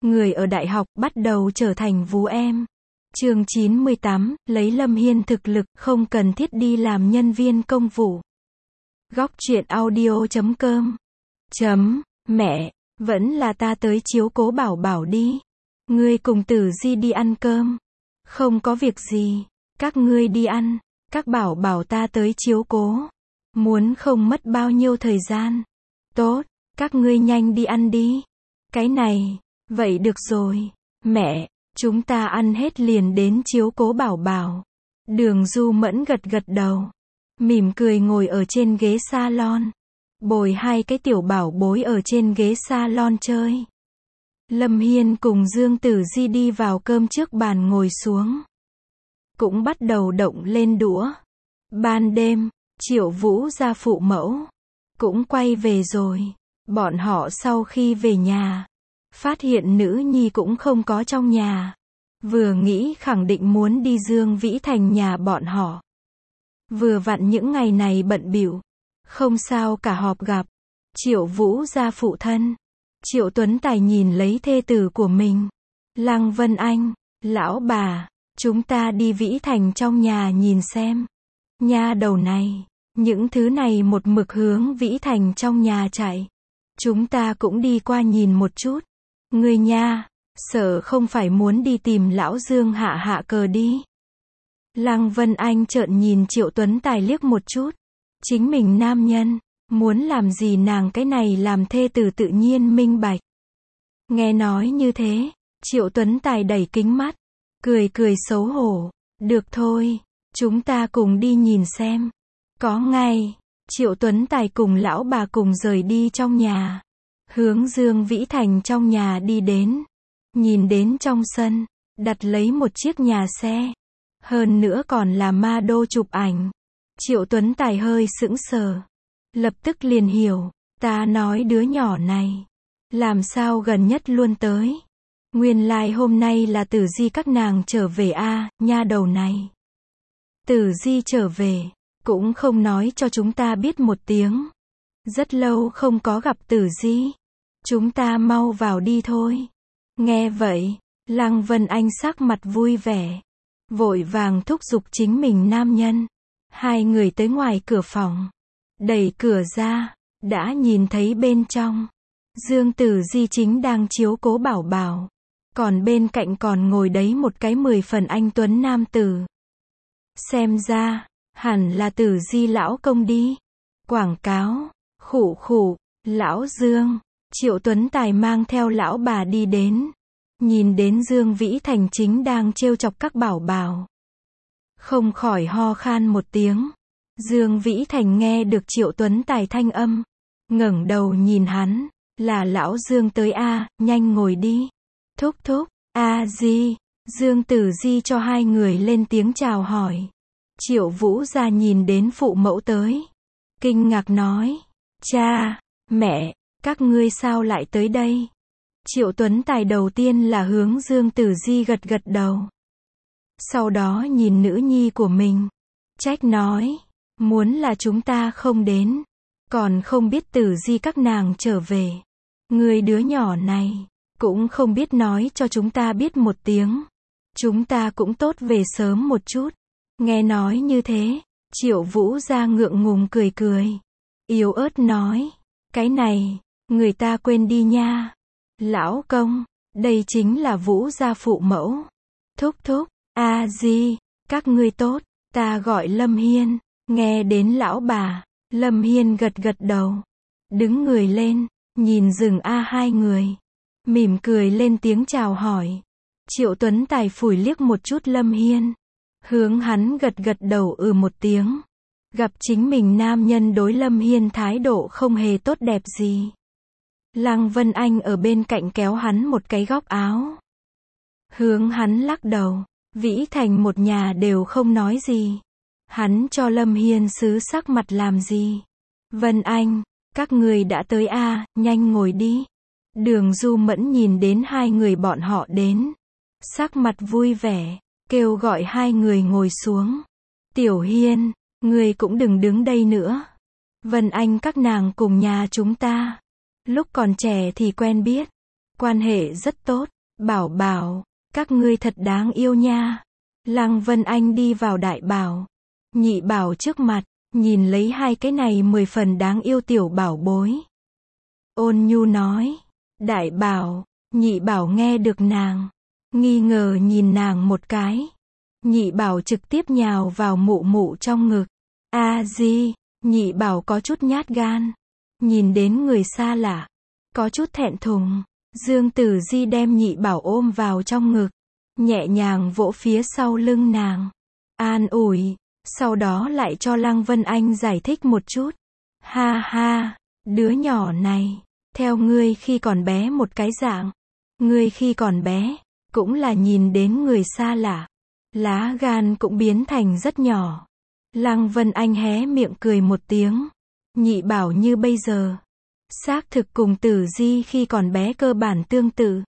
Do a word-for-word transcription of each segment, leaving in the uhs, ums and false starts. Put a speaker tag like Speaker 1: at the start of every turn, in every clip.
Speaker 1: Người ở đại học bắt đầu trở thành vú em. Chương chín mươi tám, lấy Lâm Hiên thực lực, không cần thiết đi làm nhân viên công vụ. Góc truyện audio chấm com. Chấm, mẹ, vẫn là ta tới chiếu cố Bảo Bảo đi. Ngươi cùng Tử Di đi ăn cơm. Không có việc gì, các ngươi đi ăn, các bảo bảo ta tới chiếu cố. Muốn không mất bao nhiêu thời gian. Tốt, các ngươi nhanh đi ăn đi. Cái này, vậy được rồi, mẹ, chúng ta ăn hết liền đến chiếu cố Bảo Bảo. Đường Du Mẫn gật gật đầu, mỉm cười ngồi ở trên ghế salon, bồi hai cái tiểu bảo bối ở trên ghế salon chơi. Lâm Hiên cùng Dương Tử Di đi vào cơm trước bàn ngồi xuống, cũng bắt đầu động lên đũa. Ban đêm, Triệu Vũ gia phụ mẫu cũng quay về rồi. Bọn họ sau khi về nhà, phát hiện nữ nhi cũng không có trong nhà. Vừa nghĩ khẳng định muốn đi Dương Vĩ Thành nhà bọn họ. Vừa vặn những ngày này bận bịu, không sao cả họp gặp. Triệu Vũ gia phụ thân, Triệu Tuấn Tài nhìn lấy thê tử của mình. Lăng Vân Anh, lão bà, chúng ta đi Vĩ Thành trong nhà nhìn xem. Nha đầu này, những thứ này một mực hướng Vĩ Thành trong nhà chạy. Chúng ta cũng đi qua nhìn một chút. Ngươi nha, sợ không phải muốn đi tìm lão Dương hạ hạ cờ đi. Lăng Vân Anh trợn nhìn Triệu Tuấn Tài liếc một chút. Chính mình nam nhân, muốn làm gì nàng cái này làm thê tử tự nhiên minh bạch. Nghe nói như thế, Triệu Tuấn Tài đẩy kính mắt, cười cười xấu hổ. Được thôi, chúng ta cùng đi nhìn xem. Có ngay, Triệu Tuấn Tài cùng lão bà cùng rời đi trong nhà, hướng Dương Vĩ Thành trong nhà đi đến. Nhìn đến trong sân, đặt lấy một chiếc nhà xe, hơn nữa còn là ma đô chụp ảnh. Triệu Tuấn Tài hơi sững sờ, lập tức liền hiểu, ta nói đứa nhỏ này, làm sao gần nhất luôn tới. Nguyên lai like hôm nay là Tử Di các nàng trở về a, à, nha đầu này. Tử Di trở về, cũng không nói cho chúng ta biết một tiếng. Rất lâu không có gặp Tử Di. Chúng ta mau vào đi thôi. Nghe vậy, Lăng Vân Anh sắc mặt vui vẻ, vội vàng thúc giục chính mình nam nhân. Hai người tới ngoài cửa phòng, đẩy cửa ra, đã nhìn thấy bên trong. Dương Tử Di chính đang chiếu cố Bảo Bảo, còn bên cạnh còn ngồi đấy một cái mười phần anh tuấn nam tử. Xem ra, hẳn là Tử Di lão công đi. Quảng cáo, khụ khụ, lão Dương. Triệu Tuấn Tài mang theo lão bà đi đến. Nhìn đến Dương Vĩ Thành chính đang trêu chọc các bảo bảo, không khỏi ho khan một tiếng. Dương Vĩ Thành nghe được Triệu Tuấn Tài thanh âm, ngẩng đầu nhìn hắn, là lão Dương tới a, à, nhanh ngồi đi. Thúc thúc, a Di. Dương Tử Di cho hai người lên tiếng chào hỏi. Triệu Vũ gia nhìn đến phụ mẫu tới, kinh ngạc nói, cha, mẹ, các ngươi sao lại tới đây? Triệu Tuấn Tài đầu tiên là hướng Dương Tử Di gật gật đầu. Sau đó nhìn nữ nhi của mình, trách nói, muốn là chúng ta không đến, còn không biết Tử Di các nàng trở về. Người đứa nhỏ này, cũng không biết nói cho chúng ta biết một tiếng. Chúng ta cũng tốt về sớm một chút. Nghe nói như thế, Triệu Vũ gia ngượng ngùng cười cười, yếu ớt nói, cái này, người ta quên đi nha. Lão công, đây chính là Vũ gia phụ mẫu. Thúc thúc, a Di, các ngươi tốt, ta gọi Lâm Hiên. Nghe đến lão bà, Lâm Hiên gật gật đầu, đứng người lên, nhìn dừng a hai người, mỉm cười lên tiếng chào hỏi. Triệu Tuấn Tài phủi liếc một chút Lâm Hiên, hướng hắn gật gật đầu ừ một tiếng. Gặp chính mình nam nhân đối Lâm Hiên thái độ không hề tốt đẹp gì. Lăng Vân Anh ở bên cạnh kéo hắn một cái góc áo, hướng hắn lắc đầu. Vĩ Thành một nhà đều không nói gì, hắn cho Lâm Hiên xứ sắc mặt làm gì. Vân Anh, các người đã tới a, à, nhanh ngồi đi. Đường Du Mẫn nhìn đến hai người bọn họ đến, sắc mặt vui vẻ, kêu gọi hai người ngồi xuống. Tiểu Hiên, người cũng đừng đứng đây nữa. Vân Anh các nàng cùng nhà chúng ta, lúc còn trẻ thì quen biết, quan hệ rất tốt, Bảo bảo, các ngươi thật đáng yêu nha. Lăng Vân Anh đi vào đại bảo, nhị bảo trước mặt, nhìn lấy hai cái này mười phần đáng yêu tiểu bảo bối. Ôn nhu nói, đại bảo, nhị bảo nghe được nàng, nghi ngờ nhìn nàng một cái. Nhị bảo trực tiếp nhào vào mụ mụ trong ngực. A di, nhị bảo có chút nhát gan. Nhìn đến người xa lạ, có chút thẹn thùng. Dương Tử Di đem nhị bảo ôm vào trong ngực, nhẹ nhàng vỗ phía sau lưng nàng, an ủi, sau đó lại cho Lăng Vân Anh giải thích một chút. Ha ha, đứa nhỏ này, theo ngươi khi còn bé một cái dạng, ngươi khi còn bé, cũng là nhìn đến người xa lạ, lá gan cũng biến thành rất nhỏ. Lăng Vân Anh hé miệng cười một tiếng, nhị bảo như bây giờ, xác thực cùng Tử Di khi còn bé cơ bản tương tự.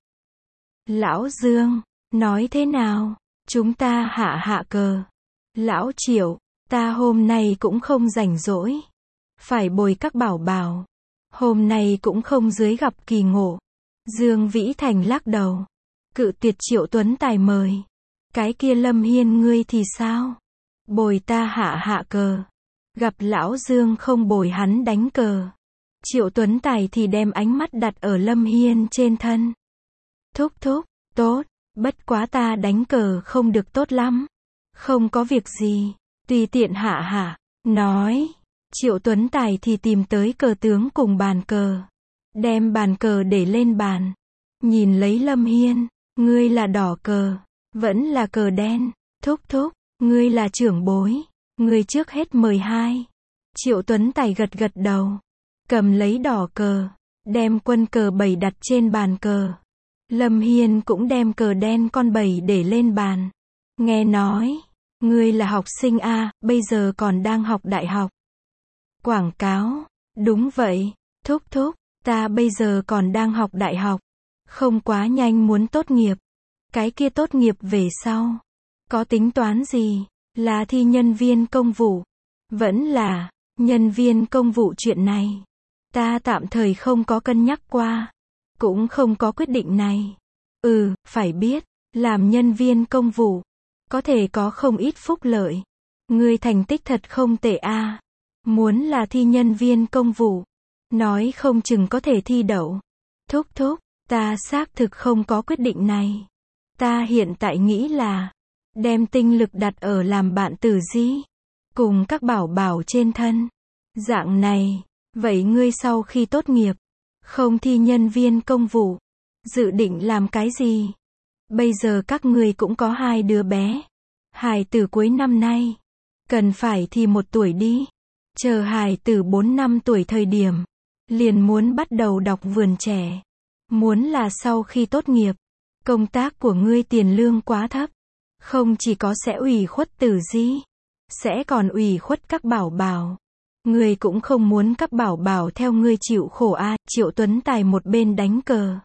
Speaker 1: Lão Dương, nói thế nào, chúng ta hạ hạ cờ. Lão Triệu, ta hôm nay cũng không rảnh rỗi, phải bồi các bảo bảo, hôm nay cũng không dưới gặp kỳ ngộ. Dương Vĩ Thành lắc đầu, cự tuyệt Triệu Tuấn Tài mời. Cái kia Lâm Hiên ngươi thì sao? Bồi ta hạ hạ cờ. Gặp lão Dương không bồi hắn đánh cờ. Triệu Tuấn Tài thì đem ánh mắt đặt ở Lâm Hiên trên thân. Thúc thúc, tốt, bất quá ta đánh cờ không được tốt lắm. Không có việc gì, tùy tiện hạ hạ, nói. Triệu Tuấn Tài thì tìm tới cờ tướng cùng bàn cờ. Đem bàn cờ để lên bàn. Nhìn lấy Lâm Hiên, ngươi là đỏ cờ, vẫn là cờ đen. Thúc thúc, ngươi là trưởng bối, ngươi trước hết mời hai. Triệu Tuấn Tài gật gật đầu, cầm lấy đỏ cờ, đem quân cờ bảy đặt trên bàn cờ. Lâm Hiên cũng đem cờ đen con bảy để lên bàn. Nghe nói, ngươi là học sinh A, bây giờ còn đang học đại học. Quảng cáo, đúng vậy, thúc thúc, ta bây giờ còn đang học đại học, không quá nhanh muốn tốt nghiệp. Cái kia tốt nghiệp về sau, có tính toán gì, là thi nhân viên công vụ, vẫn là nhân viên công vụ chuyện này. Ta tạm thời không có cân nhắc qua, cũng không có quyết định này. Ừ, phải biết, làm nhân viên công vụ, có thể có không ít phúc lợi. Ngươi thành tích thật không tệ a. Muốn là thi nhân viên công vụ, nói không chừng có thể thi đậu. Thúc thúc, ta xác thực không có quyết định này. Ta hiện tại nghĩ là, đem tinh lực đặt ở làm bạn Tử Di, cùng các bảo bảo trên thân. Dạng này, vậy ngươi sau khi tốt nghiệp, không thi nhân viên công vụ, dự định làm cái gì? Bây giờ các ngươi cũng có hai đứa bé. Hài tử cuối năm nay, cần phải thì một tuổi đi. Chờ hài tử bốn năm tuổi thời điểm, liền muốn bắt đầu đọc vườn trẻ. Muốn là sau khi tốt nghiệp, công tác của ngươi tiền lương quá thấp. Không chỉ có sẽ ủy khuất Tử Di, sẽ còn ủy khuất các bảo bảo. Ngươi cũng không muốn các bảo bảo theo ngươi chịu khổ a. Triệu Tuấn Tài một bên đánh cờ,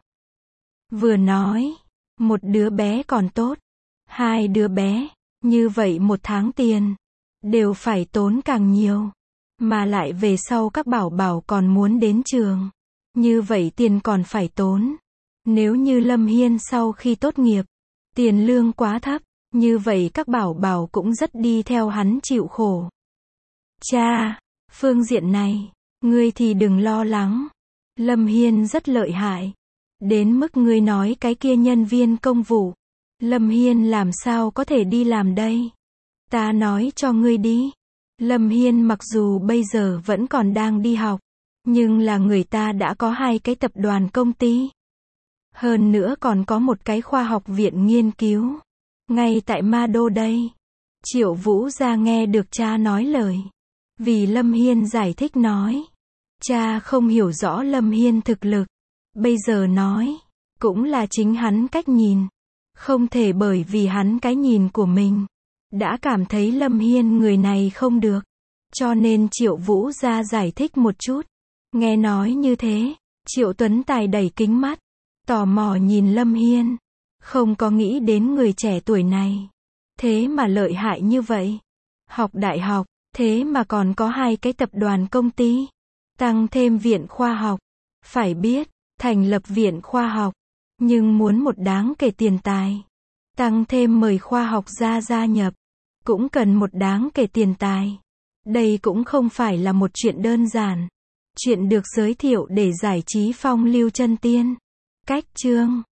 Speaker 1: vừa nói, một đứa bé còn tốt, hai đứa bé, như vậy một tháng tiền, đều phải tốn càng nhiều. Mà lại về sau các bảo bảo còn muốn đến trường, như vậy tiền còn phải tốn. Nếu như Lâm Hiên sau khi tốt nghiệp, tiền lương quá thấp, như vậy các bảo bảo cũng rất đi theo hắn chịu khổ. Cha, phương diện này, ngươi thì đừng lo lắng. Lâm Hiên rất lợi hại. Đến mức ngươi nói cái kia nhân viên công vụ, Lâm Hiên làm sao có thể đi làm đây? Ta nói cho ngươi đi. Lâm Hiên mặc dù bây giờ vẫn còn đang đi học, nhưng là người ta đã có hai cái tập đoàn công ty. Hơn nữa còn có một cái khoa học viện nghiên cứu. Ngay tại Ma Đô đây. Triệu Vũ ra nghe được cha nói lời. Vì Lâm Hiên giải thích nói. Cha không hiểu rõ Lâm Hiên thực lực. Bây giờ nói, cũng là chính hắn cách nhìn. Không thể bởi vì hắn cái nhìn của mình, đã cảm thấy Lâm Hiên người này không được. Cho nên Triệu Vũ ra giải thích một chút. Nghe nói như thế, Triệu Tuấn Tài đẩy kính mắt, tò mò nhìn Lâm Hiên. Không có nghĩ đến người trẻ tuổi này, thế mà lợi hại như vậy. Học đại học, thế mà còn có hai cái tập đoàn công ty. Tăng thêm viện khoa học. Phải biết, thành lập viện khoa học, Nhưng muốn một đáng kể tiền tài. Tăng thêm mời khoa học gia gia nhập. Cũng cần một đáng kể tiền tài. Đây cũng không phải là một chuyện đơn giản. Chuyện được giới thiệu để giải trí phong lưu chân tiên. Cách chương